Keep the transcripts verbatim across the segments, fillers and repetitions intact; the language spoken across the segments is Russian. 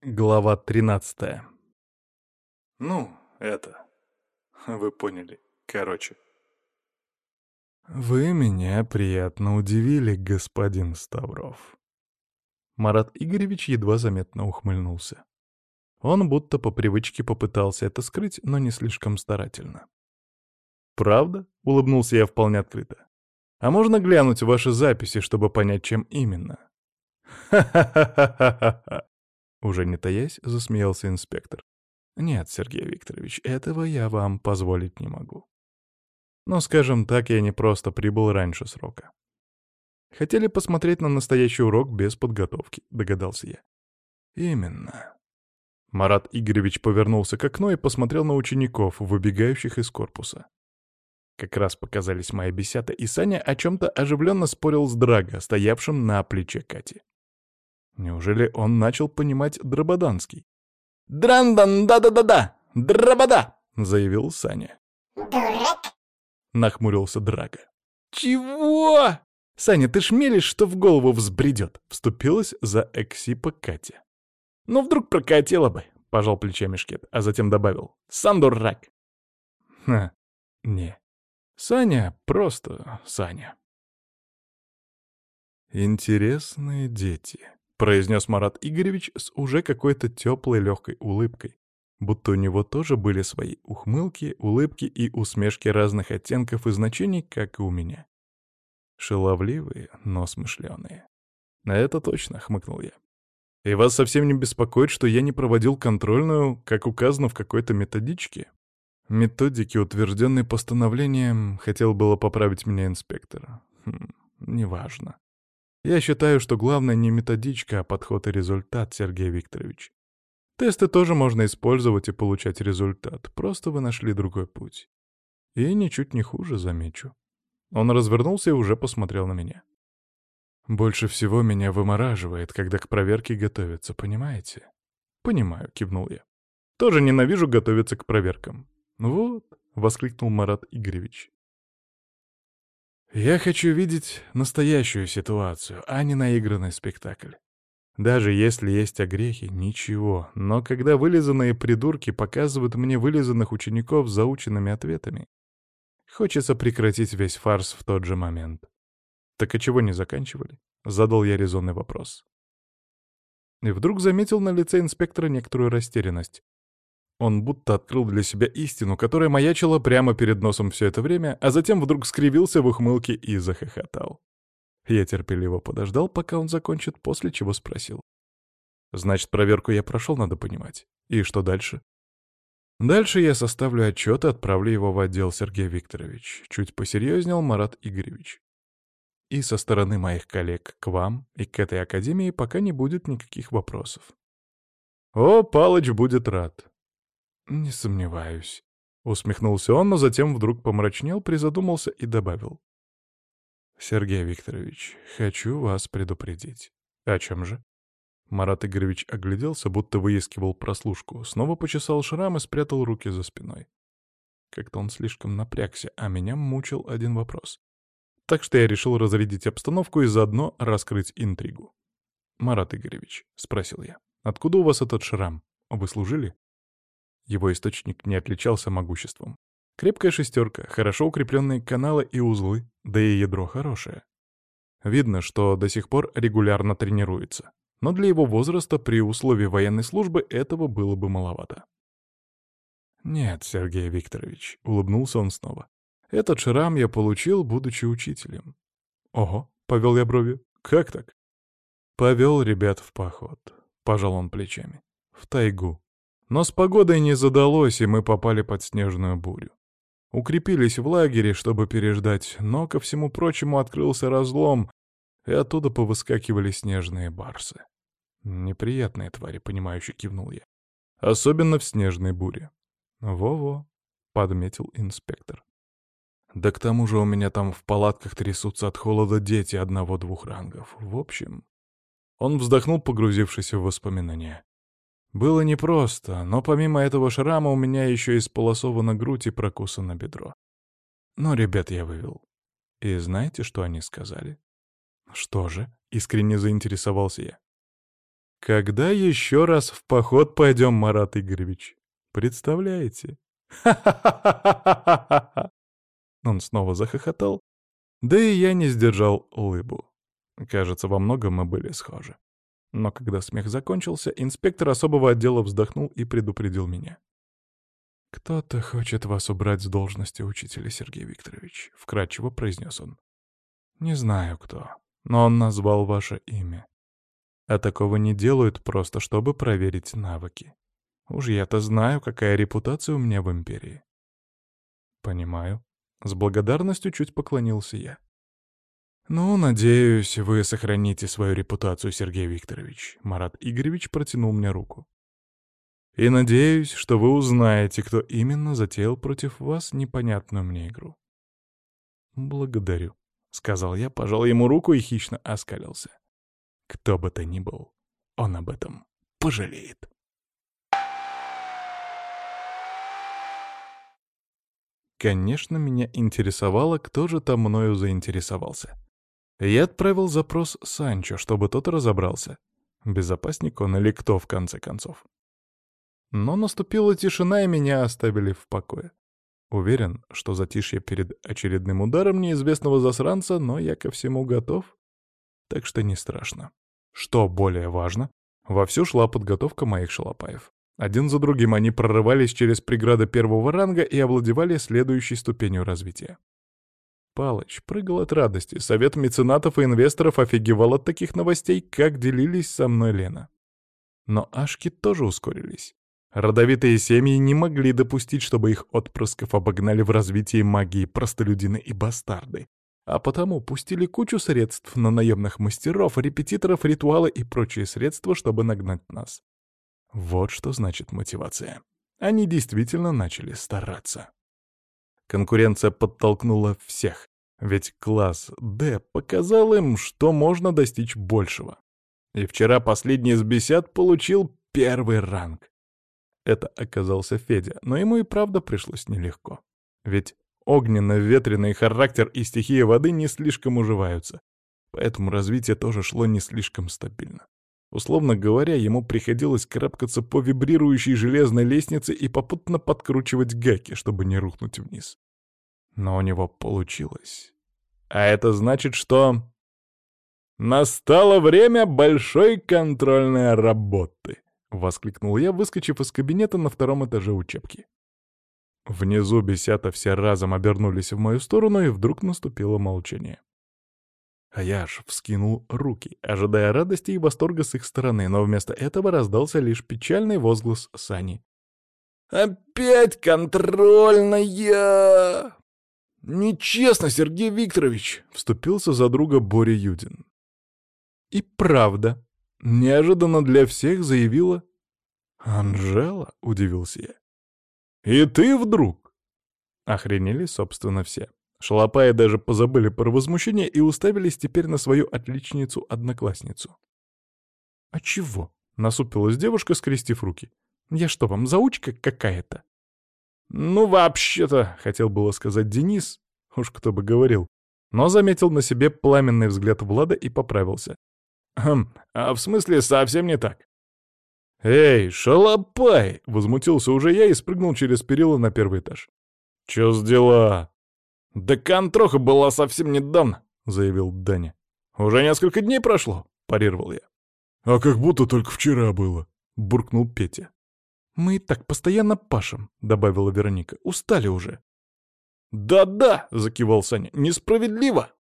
Глава тринадцатая. Ну, это... Вы поняли. Короче. Вы меня приятно удивили, господин Ставров. Марат Игоревич едва заметно ухмыльнулся. Он будто по привычке попытался это скрыть, но не слишком старательно. «Правда?» — улыбнулся я вполне открыто. «А можно глянуть ваши записи, чтобы понять, чем именно?» «Ха-ха-ха-ха-ха-ха!» Уже не таясь, засмеялся инспектор. «Нет, Сергей Викторович, этого я вам позволить не могу. Но, скажем так, я не просто прибыл раньше срока. Хотели посмотреть на настоящий урок без подготовки», — догадался я. «Именно». Марат Игоревич повернулся к окну и посмотрел на учеников, выбегающих из корпуса. Как раз показались мои бесята, и Саня о чем-то оживленно спорил с Драго, стоявшим на плече Кати. Неужели он начал понимать драбаданский? «Драндан, да-да-да-да! Драбада!» — заявил Саня. Дурак! Нахмурился Драго. «Чего? Саня, ты ж мелешь, что в голову взбредет!» — вступилась за Эксипа Катя. «Ну, вдруг прокатило бы!» — пожал плечами Шкет, а затем добавил. «Сам дурак!» «Ха, не. Саня просто Саня». «Интересные дети», — произнес Марат Игоревич с уже какой-то теплой легкой улыбкой, будто у него тоже были свои ухмылки, улыбки и усмешки разных оттенков и значений, как и у меня. Шаловливые, но смышленые. «Это точно», — хмыкнул я. «И вас совсем не беспокоит, что я не проводил контрольную, как указано в какой-то методичке?» Методики, утвержденной постановлением, хотел было поправить меня инспектор. Хм, неважно. Я считаю, что главное не методичка, а подход и результат, Сергей Викторович. Тесты тоже можно использовать и получать результат, просто вы нашли другой путь. И ничуть не хуже, замечу. Он развернулся и уже посмотрел на меня. Больше всего меня вымораживает, когда к проверке готовятся, понимаете? Понимаю, кивнул я. Тоже ненавижу готовиться к проверкам. Вот, воскликнул Марат Игоревич. Я хочу видеть настоящую ситуацию, а не наигранный спектакль. Даже если есть огрехи, ничего. Но когда вылизанные придурки показывают мне вылизанных учеников с заученными ответами, хочется прекратить весь фарс в тот же момент. Так и чего не заканчивали? Задал я резонный вопрос. И вдруг заметил на лице инспектора некоторую растерянность. Он будто открыл для себя истину, которая маячила прямо перед носом все это время, а затем вдруг скривился в ухмылке и захохотал. Я терпеливо подождал, пока он закончит, после чего спросил. «Значит, проверку я прошел, надо понимать. И что дальше?» «Дальше я составлю отчет и отправлю его в отдел, Сергей Викторович», — чуть посерьезнел Марат Игоревич. «И со стороны моих коллег к вам и к этой академии пока не будет никаких вопросов». «О, Палыч будет рад». «Не сомневаюсь», — усмехнулся он, но затем вдруг помрачнел, призадумался и добавил. «Сергей Викторович, хочу вас предупредить». «О чем же?» Марат Игоревич огляделся, будто выискивал прослушку, снова почесал шрам и спрятал руки за спиной. Как-то он слишком напрягся, а меня мучил один вопрос. Так что я решил разрядить обстановку и заодно раскрыть интригу. «Марат Игоревич», — спросил я, — «откуда у вас этот шрам? Вы служили?» Его источник не отличался могуществом. Крепкая шестерка, хорошо укрепленные каналы и узлы, да и ядро хорошее. Видно, что до сих пор регулярно тренируется. Но для его возраста при условии военной службы этого было бы маловато. «Нет, Сергей Викторович», — улыбнулся он снова. «Этот шрам я получил, будучи учителем». «Ого», — повел я бровью, — «как так?» «Повел ребят в поход», — пожал он плечами. «В тайгу. Но с погодой не задалось, и мы попали под снежную бурю. Укрепились в лагере, чтобы переждать, но, ко всему прочему, открылся разлом, и оттуда повыскакивали снежные барсы. Неприятные твари, понимающе кивнул я. Особенно в снежной буре. «Во-во», — подметил инспектор. «Да к тому же у меня там в палатках трясутся от холода дети одного-двух рангов. В общем...» Он вздохнул, погрузившись в воспоминания. «Было непросто, но помимо этого шрама у меня еще исполосована грудь и прокусано бедро. Но ребят я вывел. И знаете, что они сказали?» «Что же?» — искренне заинтересовался я. Когда еще раз в поход пойдем, Марат Игоревич? Представляете? Ха-ха-ха-ха-ха-ха-ха! Он снова захохотал, да и я не сдержал улыбу. Кажется, во многом мы были схожи. Но когда смех закончился, инспектор особого отдела вздохнул и предупредил меня. «Кто-то хочет вас убрать с должности учителя, Сергей Викторович», — вкратчиво произнес он. «Не знаю кто, но он назвал ваше имя. А такого не делают просто, чтобы проверить навыки. Уж я-то знаю, какая репутация у меня в империи». «Понимаю». С благодарностью чуть поклонился я. «Ну, надеюсь, вы сохраните свою репутацию, Сергей Викторович». Марат Игоревич протянул мне руку. «И надеюсь, что вы узнаете, кто именно затеял против вас непонятную мне игру». «Благодарю», — сказал я, пожал ему руку и хищно оскалился. «Кто бы то ни был, он об этом пожалеет». Конечно, меня интересовало, кто же там мною заинтересовался. Я отправил запрос Санчо, чтобы тот разобрался, безопасник он или кто в конце концов. Но наступила тишина, и меня оставили в покое. Уверен, что затишье перед очередным ударом неизвестного засранца, но я ко всему готов, так что не страшно. Что более важно, вовсю шла подготовка моих шалопаев. Один за другим они прорывались через преграды первого ранга и овладевали следующей ступенью развития. Палыч прыгал от радости, совет меценатов и инвесторов офигевал от таких новостей, как делились со мной Лена. Но ашки тоже ускорились. Родовитые семьи не могли допустить, чтобы их отпрысков обогнали в развитии магии простолюдины и бастарды, а потому пустили кучу средств на наемных мастеров, репетиторов, ритуалы и прочие средства, чтобы нагнать нас. Вот что значит мотивация. Они действительно начали стараться. Конкуренция подтолкнула всех, ведь класс D показал им, что можно достичь большего. И вчера последний из бесяд получил первый ранг. Это оказался Федя, но ему и правда пришлось нелегко. Ведь огненно-ветреный характер и стихия воды не слишком уживаются, поэтому развитие тоже шло не слишком стабильно. Условно говоря, ему приходилось карабкаться по вибрирующей железной лестнице и попутно подкручивать гаки, чтобы не рухнуть вниз. Но у него получилось. А это значит, что... «Настало время большой контрольной работы!» — воскликнул я, выскочив из кабинета на втором этаже учебки. Внизу бесята все разом обернулись в мою сторону, и вдруг наступило молчание. А я аж вскинул руки, ожидая радости и восторга с их стороны, но вместо этого раздался лишь печальный возглас Сани. «Опять контрольная!» «Нечестно, Сергей Викторович!» — вступился за друга Боря Юдин. И правда, неожиданно для всех заявила «Анжела?» — удивился я. «И ты вдруг?» Охренели, собственно, все. Шалопаи даже позабыли про возмущение и уставились теперь на свою отличницу-одноклассницу. «А чего?» — насупилась девушка, скрестив руки. «Я что, вам заучка какая-то?» «Ну, вообще-то», — хотел было сказать Денис, уж кто бы говорил, но заметил на себе пламенный взгляд Влада и поправился. «Хм, а в смысле совсем не так». «Эй, шалопай!» — возмутился уже я и спрыгнул через перила на первый этаж. «Чё с дела?» «Да контроха была совсем недавно», — заявил Даня. «Уже несколько дней прошло», — парировал я. «А как будто только вчера было», — буркнул Петя. «Мы и так постоянно пашем», — добавила Вероника. «Устали уже». «Да-да», — закивал Саня, — «несправедливо».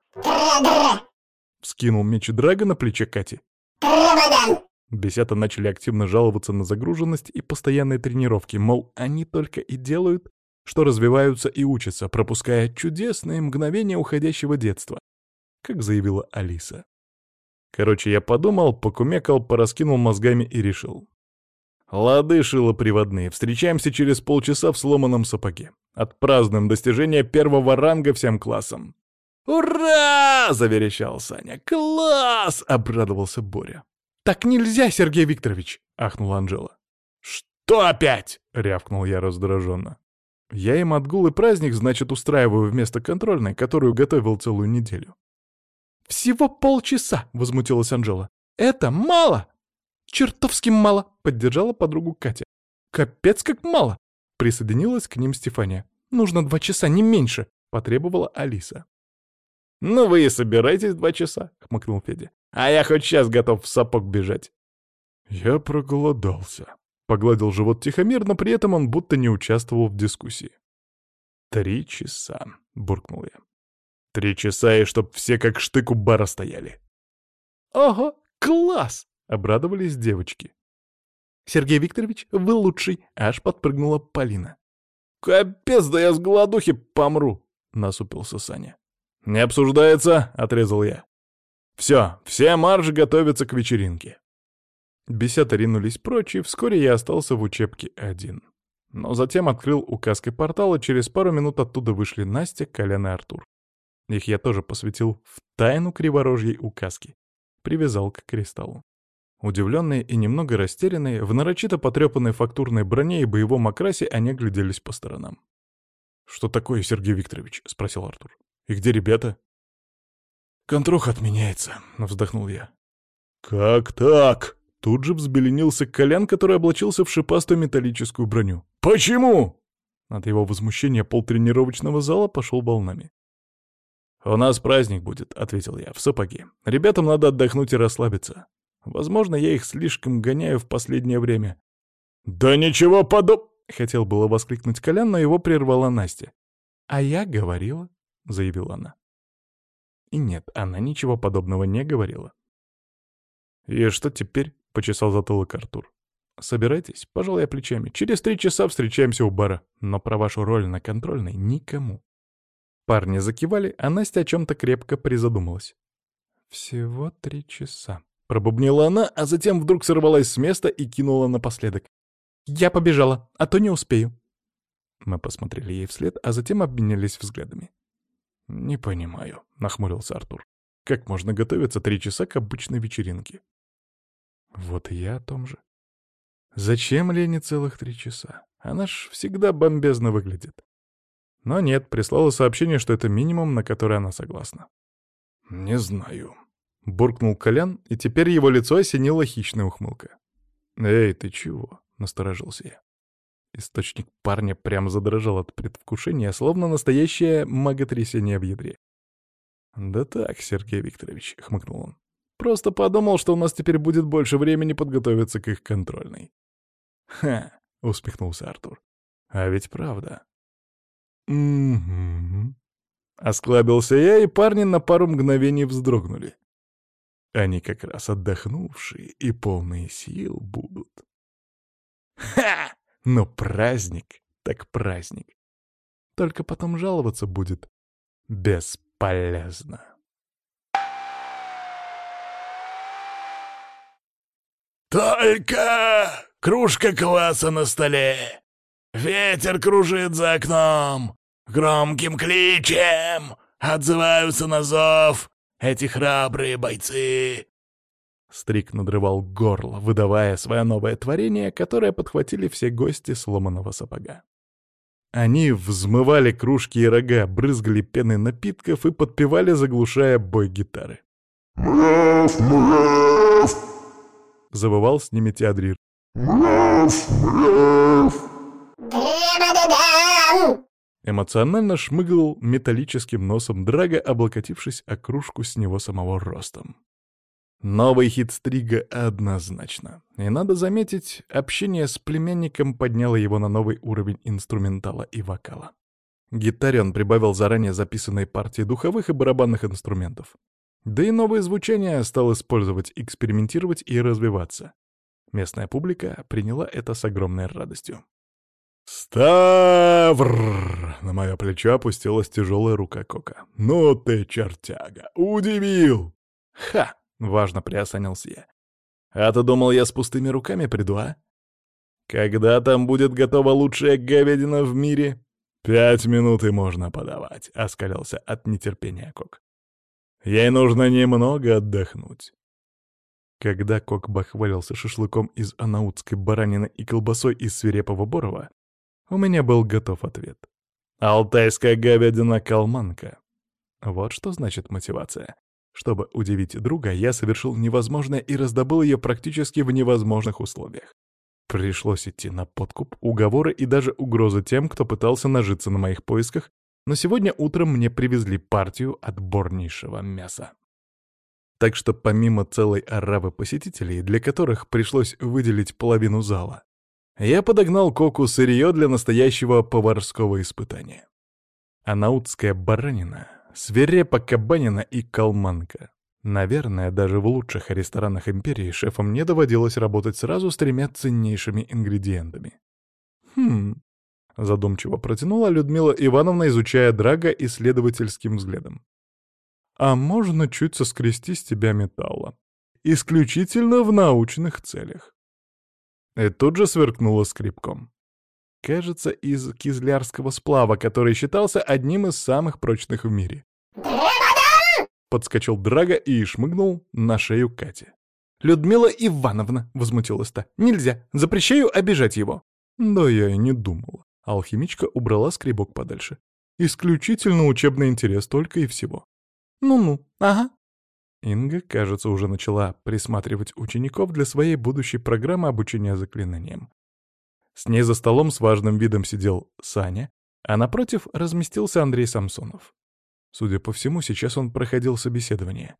Вскинул меч Драга на плече Кати. Бесята начали активно жаловаться на загруженность и постоянные тренировки, мол, они только и делают, что развиваются и учатся, пропуская чудесные мгновения уходящего детства, как заявила Алиса. Короче, я подумал, покумекал, пораскинул мозгами и решил. Лады, шилоприводные, встречаемся через полчаса в сломанном сапоге. Отпразднуем достижение первого ранга всем классом. «Ура!» — заверещал Саня. «Класс!» — обрадовался Боря. «Так нельзя, Сергей Викторович!» — ахнула Анжела. «Что опять?» — рявкнул я раздраженно. «Я им отгул и праздник, значит, устраиваю вместо контрольной, которую готовил целую неделю». «Всего полчаса!» — возмутилась Анжела. «Это мало!» «Чертовски мало!» — поддержала подругу Катя. «Капец как мало!» — присоединилась к ним Стефания. «Нужно два часа, не меньше!» — потребовала Алиса. «Ну вы и собирайтесь два часа!» — хмыкнул Федя. «А я хоть сейчас готов в сапог бежать!» «Я проголодался!» — погладил живот Тихомир, но при этом он будто не участвовал в дискуссии. «Три часа!» — буркнул я. «Три часа, и чтоб все как штык у бара стояли!» «Ого, класс!» — обрадовались девочки. «Сергей Викторович, вы лучший!» — аж подпрыгнула Полина. «Капец, да я с голодухи помру!» — насупился Саня. «Не обсуждается!» — отрезал я. «Все, все марш готовятся к вечеринке!» Бесята ринулись прочь, и вскоре я остался в учебке один. Но затем открыл указкой портал, и через пару минут оттуда вышли Настя, Колян и Артур. Их я тоже посвятил в тайну криворожьей указки. Привязал к кристаллу. Удивленные и немного растерянные, в нарочито потрепанной фактурной броне и боевом окрасе они гляделись по сторонам. «Что такое, Сергей Викторович?» — спросил Артур. «И где ребята?» «Контрох отменяется», — вздохнул я. «Как так?» — тут же взбеленился Колян, который облачился в шипастую металлическую броню. «Почему?» От его возмущения полтренировочного зала пошел волнами. «У нас праздник будет», — ответил я, — «в сапоге. Ребятам надо отдохнуть и расслабиться. Возможно, я их слишком гоняю в последнее время». «Да ничего подоб...» — хотел было воскликнуть Колян, но его прервала Настя. «А я говорила», — заявила она. И нет, она ничего подобного не говорила. «И что теперь?» — почесал затылок Артур. «Собирайтесь, пожал я плечами. Через три часа встречаемся у бара. Но про вашу роль на контрольной никому». Парни закивали, а Настя о чем-то крепко призадумалась. «Всего три часа», — пробубнила она, а затем вдруг сорвалась с места и кинула напоследок. «Я побежала, а то не успею». Мы посмотрели ей вслед, а затем обменялись взглядами. «Не понимаю», — нахмурился Артур. «Как можно готовиться три часа к обычной вечеринке?» «Вот и я о том же. Зачем Лене целых три часа? Она ж всегда бомбезно выглядит». Но нет, прислала сообщение, что это минимум, на который она согласна. «Не знаю», — буркнул Колян, и теперь его лицо осенила хищная ухмылка. «Эй, ты чего?» — насторожился я. Источник парня прямо задрожал от предвкушения, словно настоящее маготрясение в ядре. «Да так, Сергей Викторович», — хмыкнул он. «Просто подумал, что у нас теперь будет больше времени подготовиться к их контрольной». «Ха!» — усмехнулся Артур. «А ведь правда». «Угу». Осклабился я, и парни на пару мгновений вздрогнули. Они как раз отдохнувшие и полные сил будут. «Ха! Но праздник так праздник. Только потом жаловаться будет бесполезно». «Только кружка кваса на столе, ветер кружит за окном, громким кличем отзываются на зов эти храбрые бойцы». Стрик надрывал горло, выдавая свое новое творение, которое подхватили все гости сломанного сапога. Они взмывали кружки и рога, брызгали пеной напитков и подпевали, заглушая бой гитары. «Мрав, мрав!» — завывал с ними Теодрир. «Мрав, мрав!» Эмоционально шмыгал металлическим носом Драга, облокотившись о кружку с него самого ростом. Новый хит Стрига однозначно. И надо заметить, общение с племянником подняло его на новый уровень инструментала и вокала. К гитаре он прибавил заранее записанные партии духовых и барабанных инструментов. Да и новые звучания стал использовать, экспериментировать и развиваться. Местная публика приняла это с огромной радостью. «Ставр!» — на мое плечо опустилась тяжелая рука Кока. «Ну ты, чертяга! Удивил!» «Ха!» — важно приосанился я. «А ты думал, я с пустыми руками приду, а? Когда там будет готова лучшая говядина в мире?» «Пять минут и можно подавать», — оскалился от нетерпения Кок. «Ей нужно немного отдохнуть». Когда Кок бахвалился шашлыком из анаутской баранины и колбасой из свирепого Борова, у меня был готов ответ. Алтайская говядина-калманка. Вот что значит мотивация. Чтобы удивить друга, я совершил невозможное и раздобыл ее практически в невозможных условиях. Пришлось идти на подкуп, уговоры и даже угрозы тем, кто пытался нажиться на моих поисках, но сегодня утром мне привезли партию отборнейшего мяса. Так что помимо целой оравы посетителей, для которых пришлось выделить половину зала, я подогнал Коку сырье для настоящего поварского испытания. Анаутская баранина, свирепо кабанина и калманка. Наверное, даже в лучших ресторанах империи шефам не доводилось работать сразу с тремя ценнейшими ингредиентами. «Хм...» — задумчиво протянула Людмила Ивановна, изучая Драго исследовательским взглядом. «А можно чуть соскрести с тебя металла? Исключительно в научных целях». И тут же сверкнула скребком. Кажется, из кизлярского сплава, который считался одним из самых прочных в мире. Подскочил Драго и шмыгнул на шею Кате. «Людмила Ивановна!» — возмутилась та. «Нельзя! Запрещаю обижать его!» «Да я и не думала». Алхимичка убрала скребок подальше. «Исключительно учебный интерес только и всего». «Ну-ну, ага». Инга, кажется, уже начала присматривать учеников для своей будущей программы обучения заклинаниям. С ней за столом с важным видом сидел Саня, а напротив разместился Андрей Самсонов. Судя по всему, сейчас он проходил собеседование.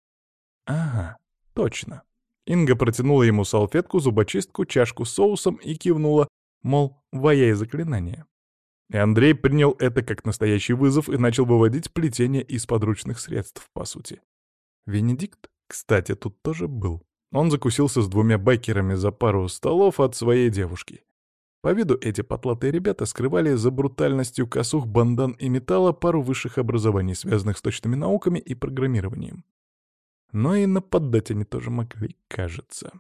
Ага, точно. Инга протянула ему салфетку, зубочистку, чашку с соусом и кивнула, мол, ваяй заклинание. И Андрей принял это как настоящий вызов и начал выводить плетение из подручных средств, по сути. Венедикт, кстати, тут тоже был. Он закусился с двумя байкерами за пару столов от своей девушки. По виду эти потлатые ребята скрывали за брутальностью косух, бандан и металла пару высших образований, связанных с точными науками и программированием. Но и нападать они тоже могли, кажется.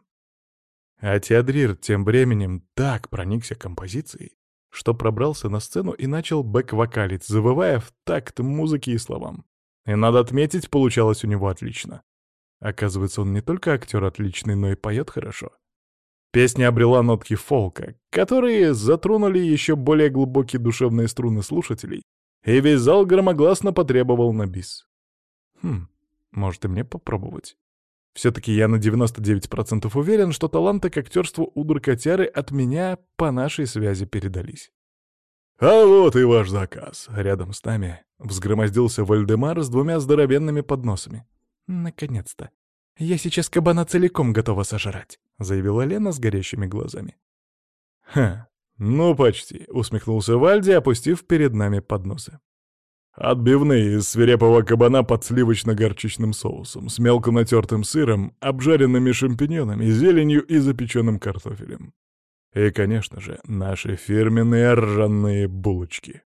А Теодрир тем временем так проникся композицией, что пробрался на сцену и начал бэк-вокалить, завывая в такт музыки и словам. И, надо отметить, получалось у него отлично. Оказывается, он не только актер отличный, но и поет хорошо. Песня обрела нотки фолка, которые затронули еще более глубокие душевные струны слушателей, и весь зал громогласно потребовал на бис. Хм, может и мне попробовать. Все-таки я на девяносто девять процентов уверен, что таланты к актерству у Дуркотяры от меня по нашей связи передались. «А вот и ваш заказ!» Рядом с нами взгромоздился Вальдемар с двумя здоровенными подносами. «Наконец-то! Я сейчас кабана целиком готова сожрать», — заявила Лена с горящими глазами. «Ха, ну почти», — усмехнулся Вальди, опустив перед нами подносы. «Отбивные из свирепого кабана под сливочно-горчичным соусом, с мелко натертым сыром, обжаренными шампиньонами, зеленью и запеченным картофелем. И, конечно же, наши фирменные ржаные булочки».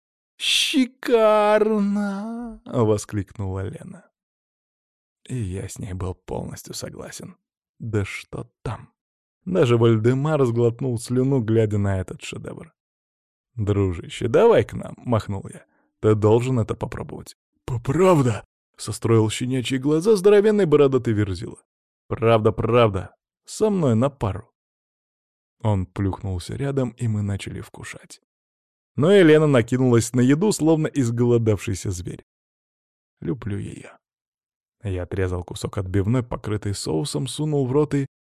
«Шикарно!» — воскликнула Лена. И я с ней был полностью согласен. Да что там? Даже Вальдемар сглотнул слюну, глядя на этот шедевр. «Дружище, давай к нам», — махнул я. «Ты должен это попробовать». «Правда?» — состроил щенячьи глаза здоровенный бородатый верзила. «Правда, правда. Со мной на пару». Он плюхнулся рядом, и мы начали вкушать. Но Елена накинулась на еду, словно изголодавшийся зверь. Люблю ее. Я отрезал кусок отбивной, покрытый соусом, сунул в рот и...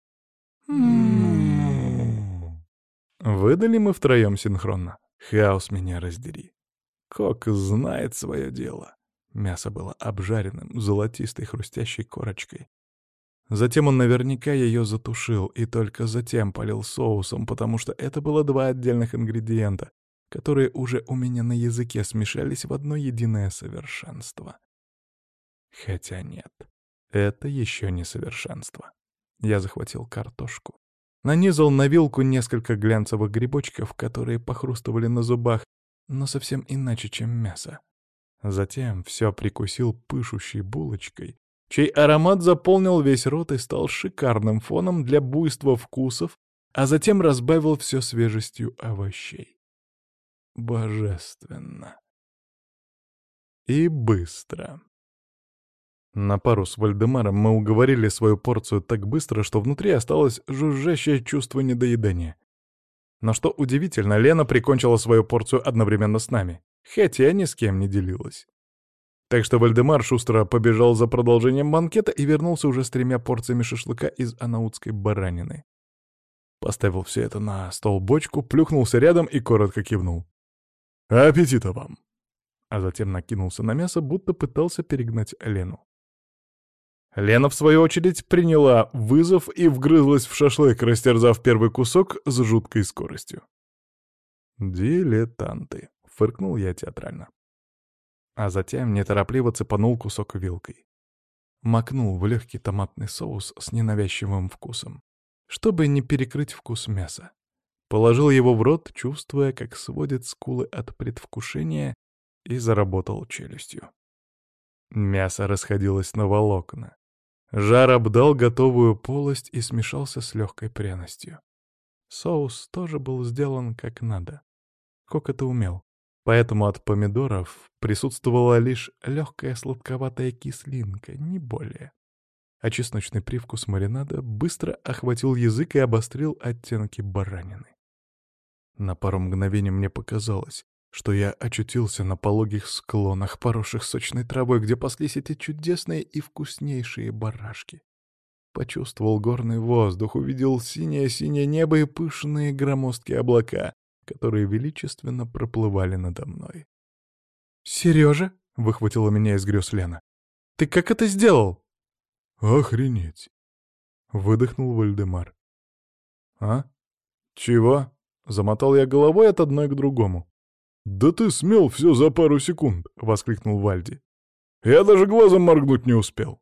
Выдали мы втроем синхронно. Хаос меня раздери. Кок знает свое дело. Мясо было обжаренным, золотистой хрустящей корочкой. Затем он наверняка ее затушил и только затем полил соусом, потому что это было два отдельных ингредиента, которые уже у меня на языке смешались в одно единое совершенство. Хотя нет, это еще не совершенство. Я захватил картошку. Нанизал на вилку несколько глянцевых грибочков, которые похрустывали на зубах, но совсем иначе, чем мясо. Затем все прикусил пышущей булочкой, чей аромат заполнил весь рот и стал шикарным фоном для буйства вкусов, а затем разбавил все свежестью овощей. Божественно. И быстро. На пару с Вальдемаром мы уговорили свою порцию так быстро, что внутри осталось жужжащее чувство недоедания. Но что удивительно, Лена прикончила свою порцию одновременно с нами, хотя ни с кем не делилась. Так что Вальдемар шустро побежал за продолжением банкета и вернулся уже с тремя порциями шашлыка из анаутской баранины. Поставил все это на стол бочку, плюхнулся рядом и коротко кивнул. «Аппетита вам!» А затем накинулся на мясо, будто пытался перегнать Лену. Лена, в свою очередь, приняла вызов и вгрызлась в шашлык, растерзав первый кусок с жуткой скоростью. «Дилетанты», — фыркнул я театрально. А затем неторопливо цепанул кусок вилкой. Макнул в легкий томатный соус с ненавязчивым вкусом, чтобы не перекрыть вкус мяса. Положил его в рот, чувствуя, как сводит скулы от предвкушения, и заработал челюстью. Мясо расходилось на волокна. Жар обдал готовую полость и смешался с легкой пряностью. Соус тоже был сделан как надо. Кок это умел. Поэтому от помидоров присутствовала лишь легкая сладковатая кислинка, не более. А чесночный привкус маринада быстро охватил язык и обострил оттенки баранины. На пару мгновений мне показалось, что я очутился на пологих склонах, поросших сочной травой, где паслись эти чудесные и вкуснейшие барашки. Почувствовал горный воздух, увидел синее-синее небо и пышные громоздкие облака, которые величественно проплывали надо мной. «Сережа?» — выхватила меня из грез Лена. «Ты как это сделал?» «Охренеть!» — выдохнул Вальдемар. «А? Чего?» — замотал я головой от одной к другому. «Да ты смел все за пару секунд!» — воскликнул Вальди. «Я даже глазом моргнуть не успел!»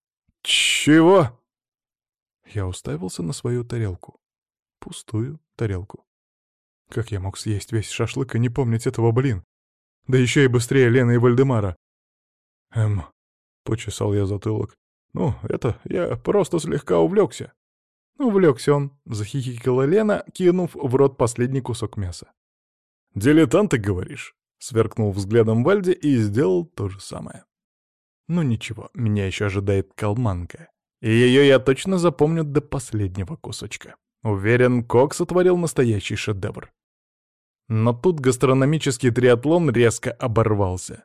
«Чего?» Я уставился на свою тарелку. Пустую тарелку. Как я мог съесть весь шашлык и не помнить этого, блин? Да еще и быстрее Лены и Вальдемара. Эм, почесал я затылок. Ну, это, я просто слегка увлекся. Увлекся он, захихикала Лена, кинув в рот последний кусок мяса. «Дилетанты, говоришь?» — сверкнул взглядом Вальди и сделал то же самое. Ну ничего, меня еще ожидает калманка. И ее я точно запомню до последнего кусочка. Уверен, Кок сотворил настоящий шедевр. Но тут гастрономический триатлон резко оборвался.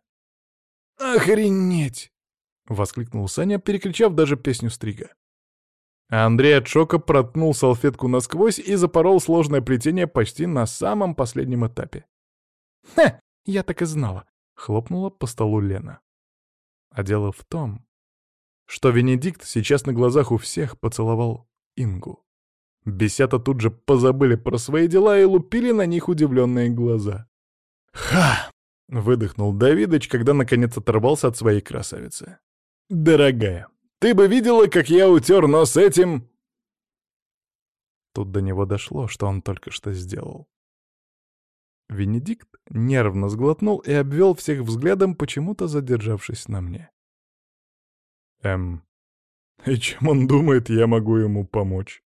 «Охренеть!» — воскликнул Саня, перекричав даже песню Стрига. А Андрей от шока проткнул салфетку насквозь и запорол сложное плетение почти на самом последнем этапе. «Ха! Я так и знала!» — хлопнула по столу Лена. А дело в том, что Венедикт сейчас на глазах у всех поцеловал Ингу. Бесята тут же позабыли про свои дела и лупили на них удивленные глаза. «Ха!» — выдохнул Давидыч, когда наконец оторвался от своей красавицы. «Дорогая, ты бы видела, как я утер нос этим...» Тут до него дошло, что он только что сделал. Венедикт нервно сглотнул и обвел всех взглядом, почему-то задержавшись на мне. «Эм, и чем он думает, я могу ему помочь?»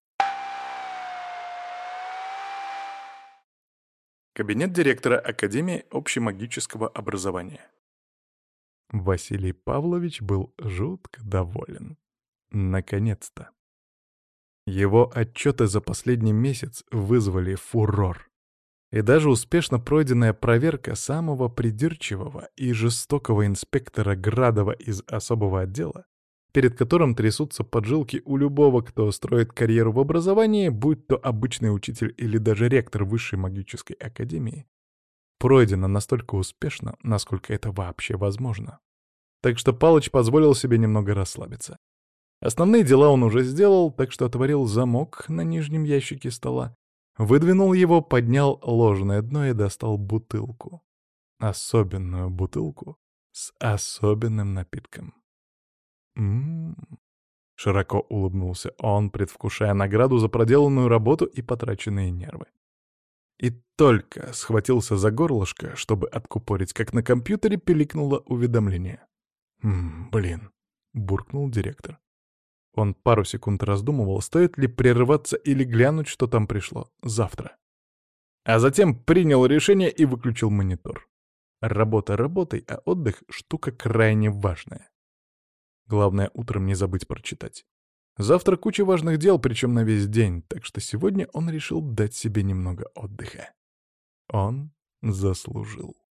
Кабинет директора Академии общемагического образования. Василий Павлович был жутко доволен. Наконец-то. Его отчеты за последний месяц вызвали фурор. И даже успешно пройденная проверка самого придирчивого и жестокого инспектора Градова из особого отдела, перед которым трясутся поджилки у любого, кто строит карьеру в образовании, будь то обычный учитель или даже ректор высшей магической академии, пройдена настолько успешно, насколько это вообще возможно. Так что Палыч позволил себе немного расслабиться. Основные дела он уже сделал, так что отворил замок на нижнем ящике стола, выдвинул его, поднял ложное дно и достал бутылку. Особенную бутылку с особенным напитком. «М-м-м», широко улыбнулся он, предвкушая награду за проделанную работу и потраченные нервы. И только схватился за горлышко, чтобы откупорить, как на компьютере пиликнуло уведомление. «М, блин», — буркнул директор. Он пару секунд раздумывал, стоит ли прерываться или глянуть, что там пришло завтра. А затем принял решение и выключил монитор. Работа работой, а отдых — штука крайне важная. Главное, утром не забыть прочитать. Завтра куча важных дел, причем на весь день, так что сегодня он решил дать себе немного отдыха. Он заслужил.